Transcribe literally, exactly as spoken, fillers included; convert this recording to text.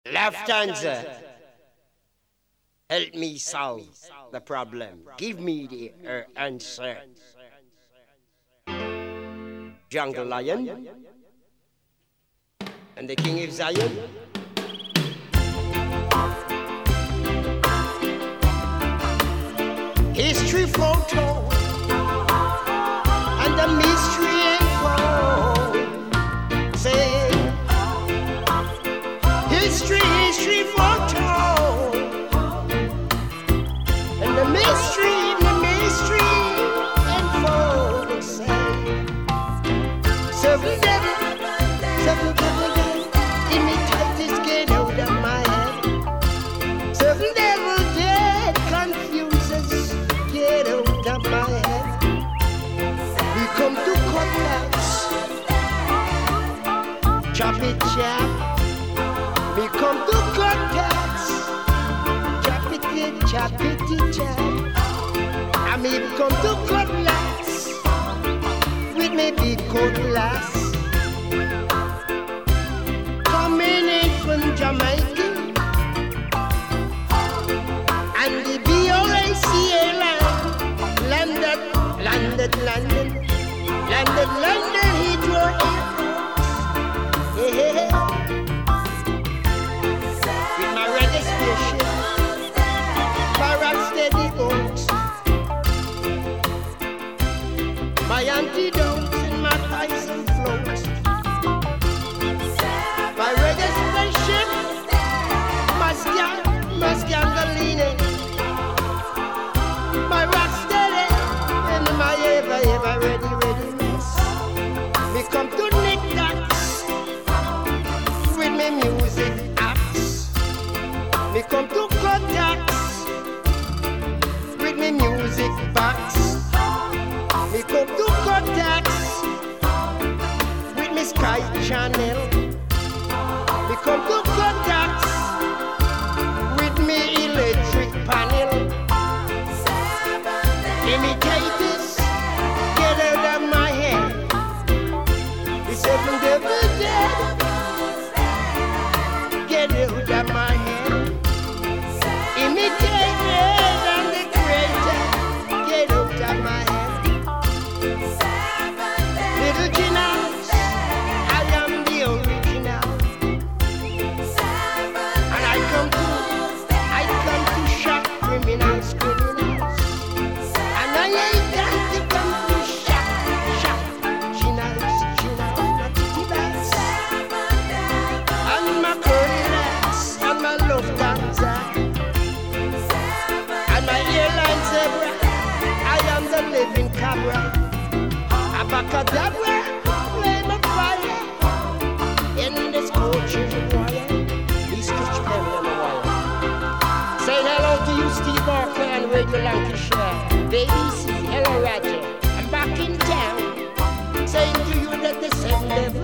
Lufthansa, help me solve the problem. Give me the uh, answer. Jungle Lion and the King of Zion. History photo and the mystery unfold. Say, history, history foretold, and the mystery, the mystery unfold. Say, seven devil, seven devil, give me tight this get out of my head. Seven devil dead confuses, get out of my head. We come to cut lights, chop it, chop. We come to cut cats, chop it, chop it, chop. I mean, come to cut lass with me big cutlass. Coming in from Jamaica and the B O A C airline landed, landed, landed, landed, landed Heathrow Airport. Yeah. My antidotes and my poison float. My reggae spaceship, my scan, my scandaline. My rock steady and my ever, ever ready, ready mess. Me come to Nick Dax with me music acts. Me come to Contacts with me music box. Me come to Contacts with me Sky Channel. Me come to Contacts with me electric panel. Imitators, get out of my head. The seven devil dead, get out of my head. Imitators and the creator, get out of my head. Little Gina's, I am the original. And I come to, I come to shock criminals, criminals. And I ain't got to come to shock, shock Gina's, Gina's, my titty bags. And my curly legs, and my love dancer. And my airline zebra, I am the living cabra. Abacadabra, flame of fire in this culture wire. These Scotch Perry on the wire. Saying hello to you, Steve Barker and Radio Lancashire. Baby C, hello Roger. I'm back in town. Saying to you that the seven devil